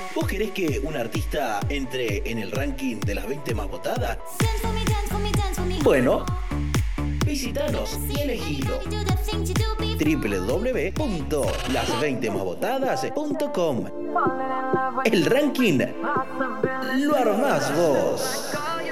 ¿Vos querés que un artista entre en el ranking de las 20 más votadas? Bueno, visitanos y elegilo. www.las20másvotadas.com. El ranking lo armás vos.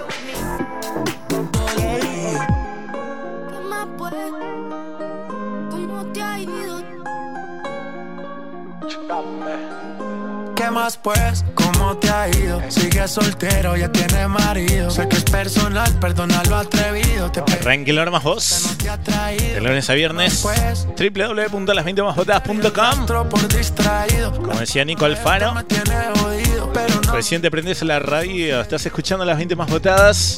¿Qué más pues? ¿Cómo te ha ido? Sigues soltero, ya tienes marido. Sé que es personal, perdona lo atrevido. Ranking lo armas vos. De lunes a viernes. www.las20másvotadas.com. Como decía Nico Alfaro, recién te prendés la radio, estás escuchando las 20 más votadas.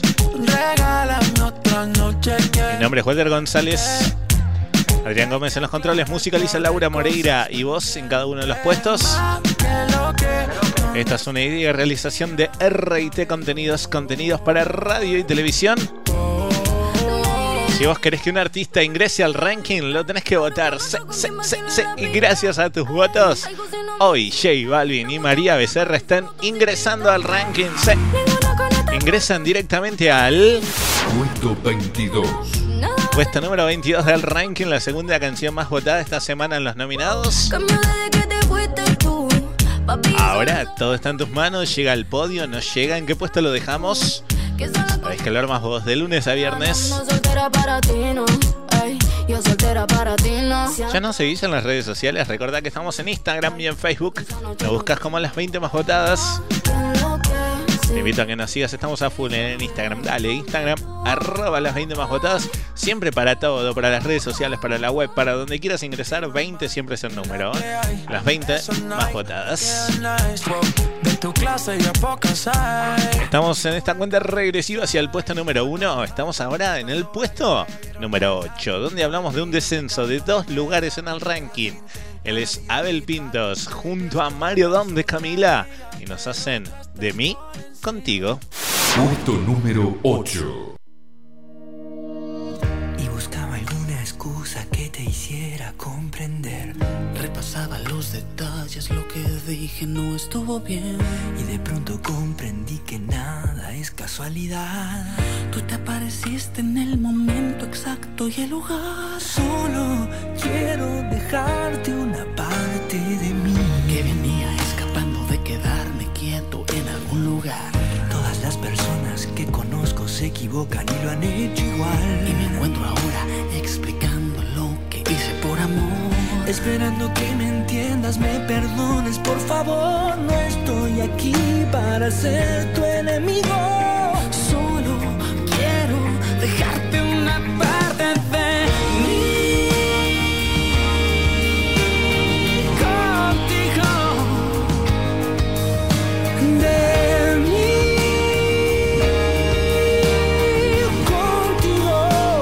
Mi nombre es Walter González. Adrián Gómez en los controles, musicaliza Laura Moreira y vos en cada uno de los puestos. Esta es una idea de realización de R&T Contenidos para radio y televisión. Si vos querés que un artista ingrese al ranking, lo tenés que votar. Y gracias a tus votos, hoy J Balvin y María Becerra están ingresando al ranking. Ingresan directamente al puesto 22. Puesto número 22 del ranking, la segunda canción más votada esta semana en los nominados. Ahora todo está en tus manos, llega al podio, no llega, ¿en qué puesto lo dejamos? Sabéis que lo armas vos de lunes a viernes. Ya nos seguís en las redes sociales, recordá que estamos en Instagram y en Facebook. Nos buscas como las 20 más votadas. Te invito a que nos sigas, estamos a full en Instagram. Dale, Instagram, @las 20 más votadas. Siempre para todo, para las redes sociales, para la web, para donde quieras ingresar. 20 siempre es el número, ¿eh? Las 20 más votadas. Estamos en esta cuenta regresiva hacia el puesto número 1. Estamos ahora en el puesto número 8, donde hablamos de un descenso de 2 lugares en el ranking. Él es Abel Pintos junto a Mario Dom de Camila y nos hacen De mí contigo. Puesto número 8. Y buscaba alguna excusa que te hiciera comprender. Repasaba los detalles, lo que dije no estuvo bien. Y de pronto comprendí que nada es casualidad. Tú te apareciste en el momento exacto y el lugar. Solo quiero dejarte una parte de mí que venía escapando de quedarme quieto en algún lugar. Todas las personas que conozco se equivocan y lo han hecho igual. Y me encuentro ahora explicando lo que hice por amor. Esperando que me entiendas, me perdones, por favor. No estoy aquí para ser tu enemigo. Solo quiero dejarte una parte de mí. Contigo. De mí. Contigo.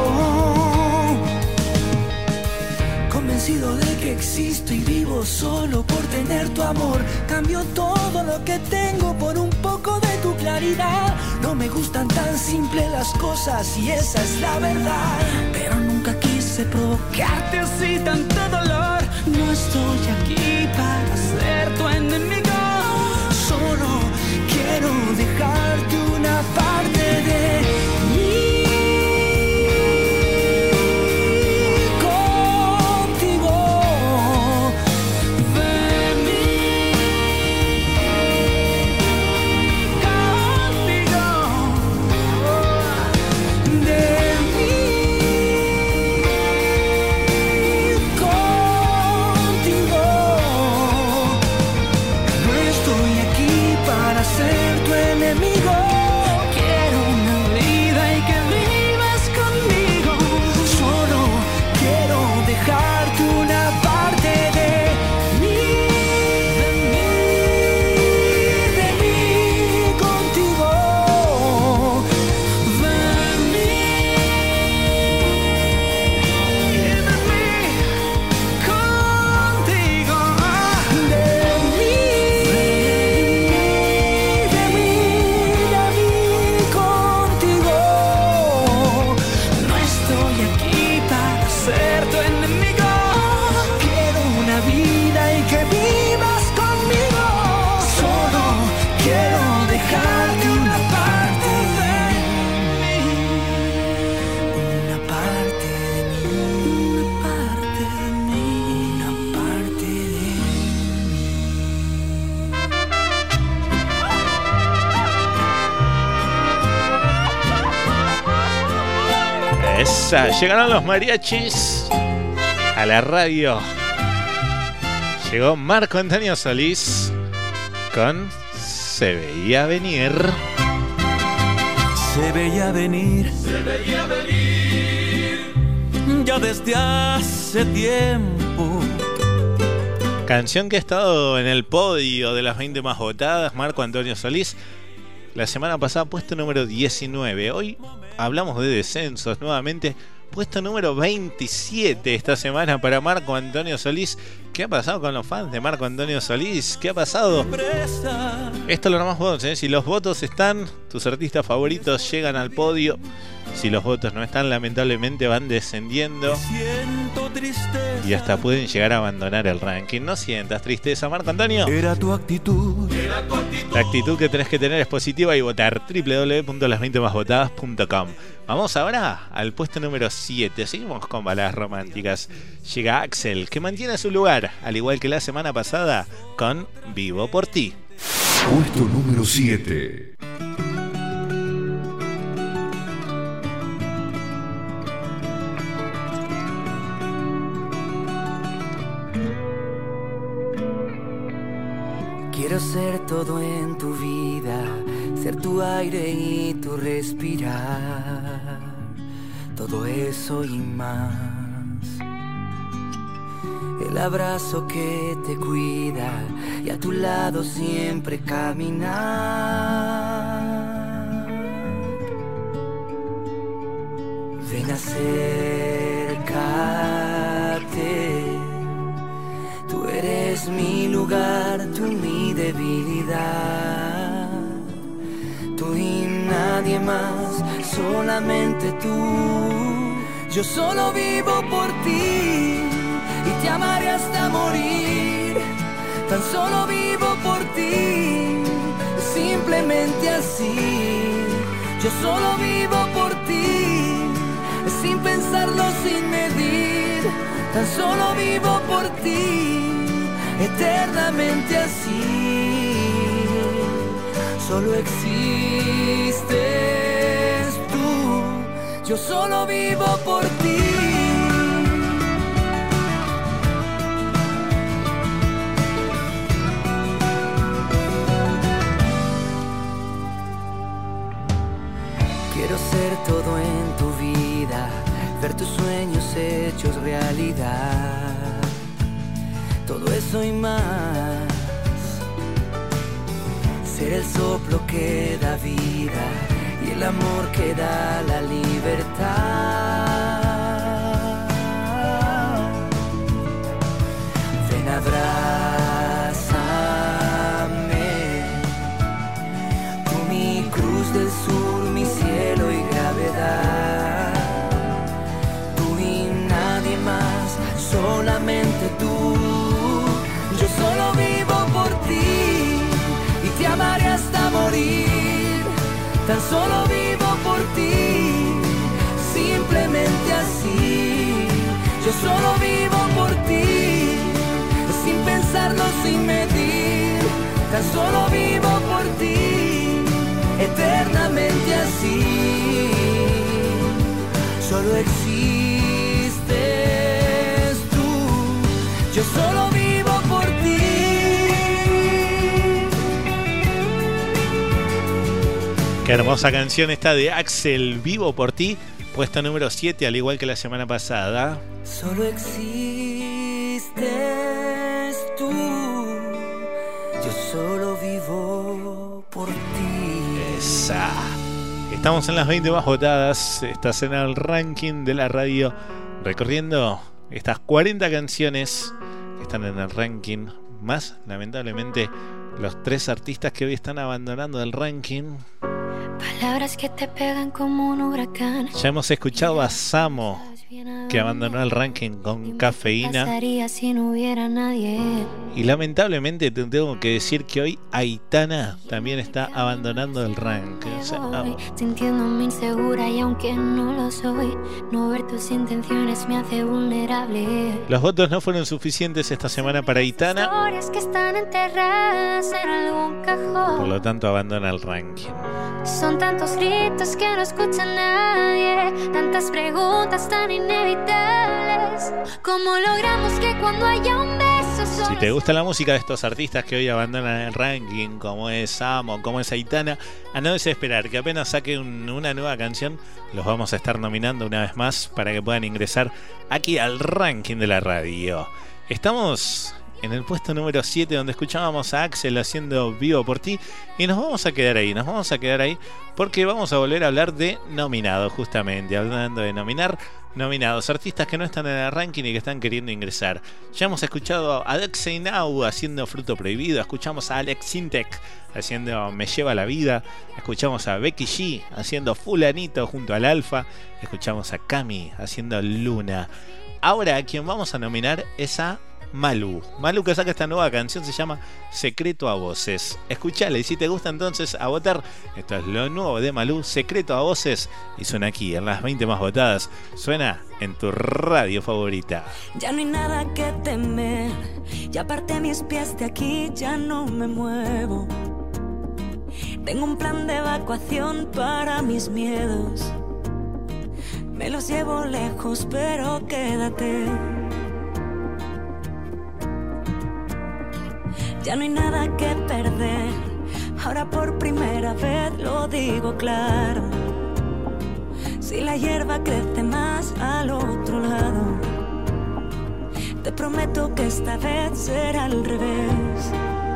Convencido de que existo y vivo solo por tener tu amor. Cambio todo lo que tengo por un poco de tu claridad. No me gustan tan simples las cosas y esa es la verdad. Pero nunca quise provocarte así tanto dolor. No estoy aquí para ser tu enemigo. Solo quiero dejarte una parte de mí. Esa, llegaron los mariachis a la radio. Llegó Marco Antonio Solís con Se veía venir. Se veía venir, se veía venir, ya desde hace tiempo. Canción que ha estado en el podio de las 20 más votadas, Marco Antonio Solís. La semana pasada puesto número 19. Hoy hablamos de descensos nuevamente. Puesto número 27 esta semana para Marco Antonio Solís. ¿Qué ha pasado con los fans de Marco Antonio Solís? ¿Qué ha pasado? Esto lo nomás votos, ¿eh? Si los votos están, tus artistas favoritos llegan al podio. Si los votos no están, lamentablemente van descendiendo. Y hasta pueden llegar a abandonar el ranking. No sientas tristeza, Marco Antonio. Era tu actitud. La actitud que tenés que tener es positiva y votar. www.las20másvotadas.com. Vamos ahora al puesto número 7. Seguimos con baladas románticas. Llega Axel, que mantiene su lugar, al igual que la semana pasada, con Vivo por ti. Puesto número 7. Quiero ser todo en tu vida, ser tu aire y tu respirar, todo eso y más. El abrazo que te cuida y a tu lado siempre caminar. Ven, acércate. Tú eres mi lugar, tú mi debilidad. Tú y nadie más, solamente tú. Yo solo vivo por ti y te amaré hasta morir. Tan solo vivo por ti, simplemente así. Yo solo vivo por ti, sin pensarlo, sin medir. Tan solo vivo por ti, eternamente así. Solo existes tú, yo solo vivo por ti. Quiero ser todo en tu vida, ver tus sueños hechos realidad, todo eso y más. Ser el soplo que da vida y el amor que da la libertad. Ven, abrázame, tú mi cruz del sur, mi cielo y gravedad. Solamente tú, yo solo vivo por ti y te amaré hasta morir. Tan solo vivo por ti, simplemente así. Yo solo vivo por ti, sin pensarlo, sin medir. Tan solo vivo por ti, eternamente así. Solo existes tú, yo solo vivo por ti. Qué hermosa canción esta de Axel, Vivo por ti, puesto número 7, al igual que la semana pasada. Solo existes tú, yo solo vivo por ti. Esa. Estamos en las 20 más votadas, estás en el ranking de la radio, recorriendo estas 40 canciones que están en el ranking, más lamentablemente los 3 artistas que hoy están abandonando el ranking. Palabras que te pegan como un huracán. Ya hemos escuchado a Samo, que abandonó el ranking con Cafeína. Si no hubiera nadie. Y lamentablemente te tengo que decir que hoy Aitana también está abandonando el ranking. O sea, sintiéndome insegura y aunque no lo soy, no ver tus intenciones me hace vulnerable. Los votos no fueron suficientes esta semana para Aitana. Historias que están enterradas en algún cajón. Por lo tanto abandona el ranking. Son tantos gritos que no escucha nadie, tantas preguntas tan inevitables. ¿Cómo logramos que cuando haya un beso? Si te gusta la música de estos artistas que hoy abandonan el ranking, como es Samo, como es Aitana, a no desesperar, que apenas saquen una nueva canción, los vamos a estar nominando una vez más para que puedan ingresar aquí al ranking de la radio. Estamos en el puesto número 7, donde escuchábamos a Axel haciendo Vivo por ti, y nos vamos a quedar ahí porque vamos a volver a hablar de nominados, justamente, hablando de nominados, artistas que no están en el ranking y que están queriendo ingresar. Ya hemos escuchado a Dexey Now haciendo Fruto Prohibido, escuchamos a Alex Sintek haciendo Me Lleva la Vida, escuchamos a Becky G haciendo Fulanito junto al Alfa, escuchamos a Cami haciendo Luna. Ahora a quien vamos a nominar es a Malú, que saca esta nueva canción, se llama Secreto a Voces. Escuchala y si te gusta entonces a votar. Esto es lo nuevo de Malú, Secreto a Voces, y suena aquí en las 20 más votadas. Suena en tu radio favorita. Ya no hay nada que temer, ya aparté mis pies de aquí, ya no me muevo. Tengo un plan de evacuación para mis miedos. Me los llevo lejos, pero quédate. Ya no hay nada que perder, ahora por primera vez lo digo claro. Si la hierba crece más al otro lado, te prometo que esta vez será al revés.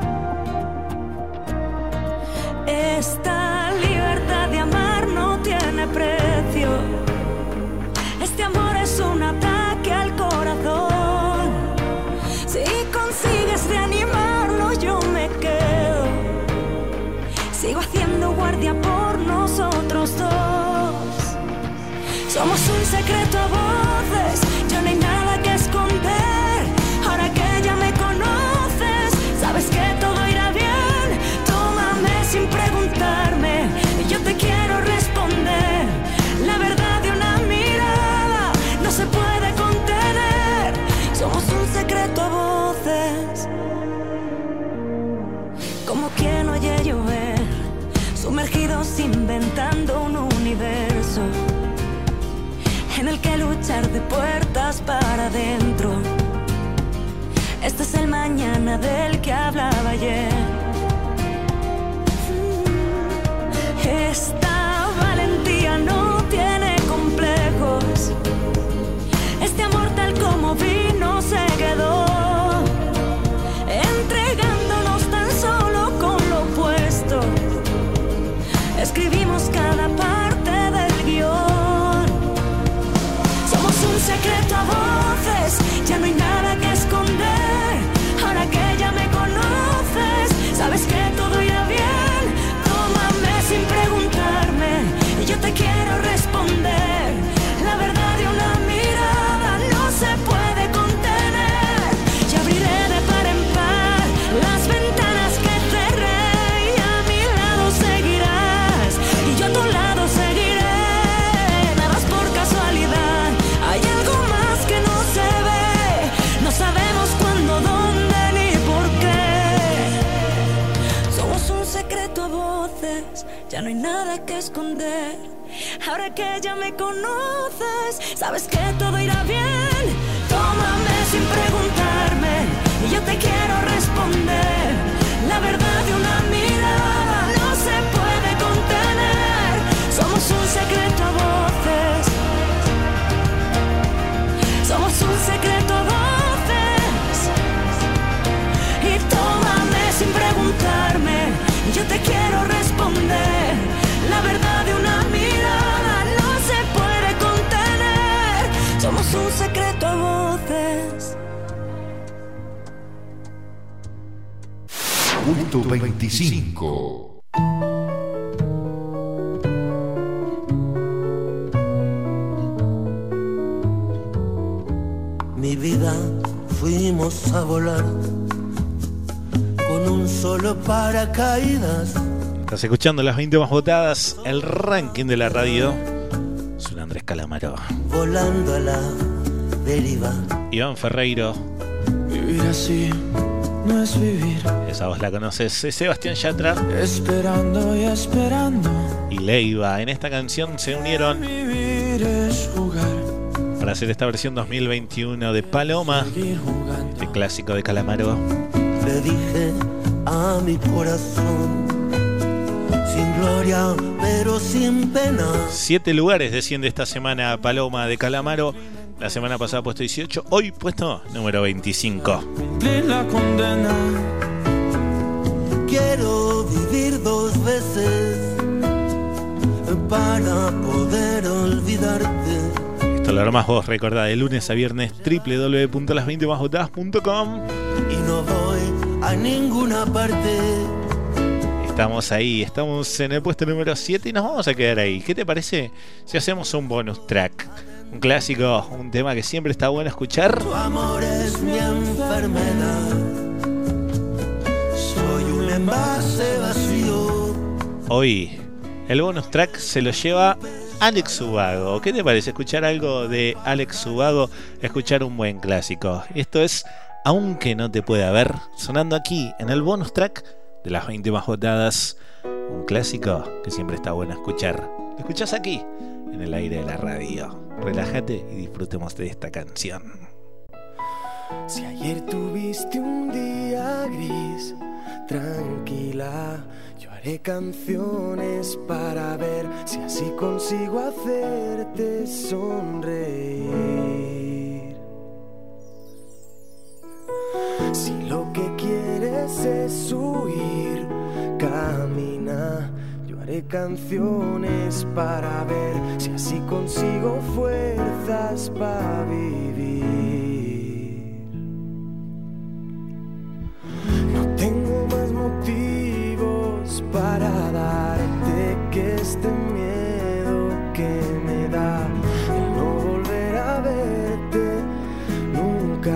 Esta libertad de amar no tiene precio. Este amor es un ataque al corazón. Si consigues reanimarlo, yo me quedo. Sigo haciendo guardia por nosotros dos. Somos un secreto a voces, ya no hay nada que esconder. Ahora que ya me conoces, sabes que todo irá bien. Tómame sin preguntarme, y yo te quiero responder. La verdad de una mirada no se puede contener. Somos un secreto a voces. Como quien oye llover, sumergidos inventando un universo en el que luchar de puertas para adentro. Este es el mañana del que hablaba ayer. Esta valentía no tiene complejos. Este amor tal como vino se quedó, entregándonos tan solo con lo opuesto. Escribimos cada parte del guión. Somos un secreto a voces, ya no hay nada que esconder. Ahora que ya me conoces, sabes que todo irá bien. Tómame sin preguntarme, y yo te quiero responder. La verdad de una mirada no se puede contener. Y abriré de par en par las ventanas que cerré, y a mi lado seguirás, y yo a tu lado seguiré. Nada es por casualidad, hay algo más que no se ve. No sabemos cuándo, dónde ni por qué. Somos un secreto a voces, ya no hay nada que esconder. Ahora que ya me conoces, sabes que todo irá bien. Tómame sin preguntarme, y yo te quiero responder. La verdad de una mirada no se puede contener. Somos un secreto a voces. Somos un secreto a voces. Y tómame sin preguntarme, y yo te quiero responder. La verdad de una mirada no se puede contener. Somos un secreto a voces. Punto 25. vida fuimos a volar con un solo paracaídas. Estás escuchando las 20 más votadas, el ranking de la radio. Soy Andrés Calamaro. Volando a la deriva. Iván Ferreiro. Vivir así no es vivir. Esa voz la conoces. Es Sebastián Yatra. Esperando y esperando. Y Leiva. En esta canción se unieron Vivir es jugar. para hacer esta versión 2021 de Paloma, el clásico de Calamaro. Le dije a mi corazón, sin gloria pero sin pena. 7 lugares desciende esta semana Paloma de Calamaro. La semana pasada puesto 18, hoy puesto número 25. Cumplir la condena. Quiero vivir 2 veces para poder olvidarte. Esto lo armás vos, recordá, de lunes a viernes, www.las20másvotadas.com. Y no voy a ninguna parte. Estamos ahí, estamos en el puesto número 7 y nos vamos a quedar ahí. ¿Qué te parece si hacemos un bonus track? Un clásico, un tema que siempre está bueno escuchar. Tu amor es mi enfermedad. Soy un envase vacío. Hoy el bonus track se lo lleva Alex Ubago. ¿Qué te parece escuchar algo de Alex Ubago? Escuchar un buen clásico. Esto es Aunque no te pueda ver, sonando aquí en el bonus track de las 20 más votadas. Un clásico que siempre está bueno escuchar. Lo escuchás aquí, en el aire de la radio. Relájate y disfrutemos de esta canción. Si ayer tuviste un día gris, tranquila, yo haré canciones para ver si así consigo hacerte sonreír. Si lo que quieres es huir, camina, yo haré canciones para ver si así consigo fuerzas para vivir. No tengo más motivos para darte que este miedo que me da el no volver a verte nunca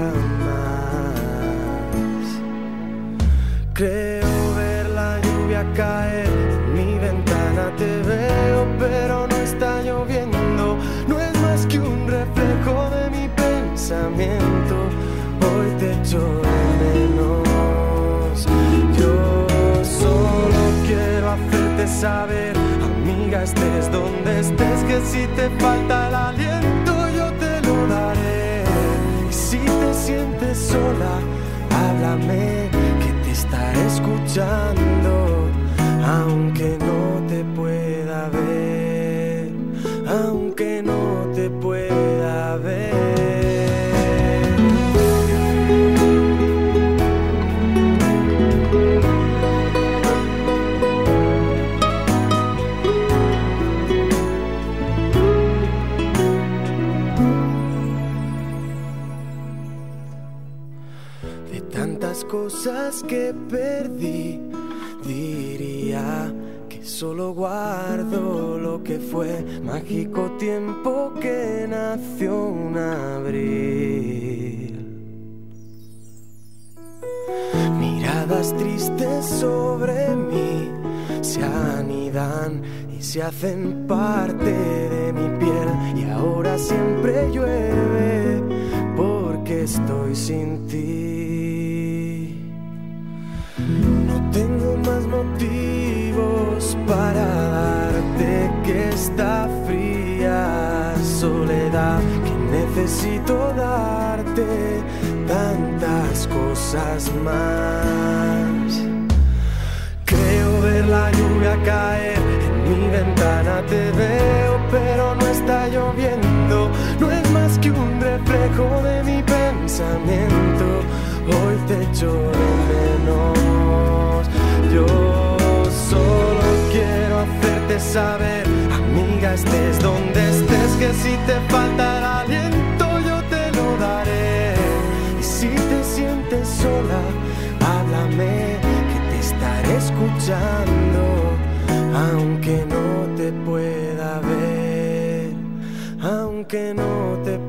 más. Creo ver la lluvia caer en mi ventana, te veo pero no está lloviendo, no es más que un reflejo de mi pensamiento. Hoy te echo de menos, yo solo quiero hacerte saber, amiga, estés donde estés, que si te falta el aliento yo te lo daré. Y si te sientes sola, háblame, que te estaré escuchando, aunque no te pueda ver, aunque no te pueda ver. De tantas cosas que perdí, diría que solo guardo lo que fue mágico tiempo que nació un abril. Miradas tristes sobre mí se anidan y se hacen parte de mi piel, y ahora siempre llueve porque estoy sin ti. No tengo más motivos para darte que esta fría soledad, que necesito darte tantas cosas más. Creo ver la lluvia caer en mi ventana, te veo pero no está lloviendo, no es más que un reflejo de mi pensamiento. Hoy te echo de menos, yo solo quiero hacerte saber, amiga, estés donde estés, que si te falta el aliento yo te lo daré. Y si te sientes sola, háblame, que te estaré escuchando, aunque no te pueda ver, aunque no te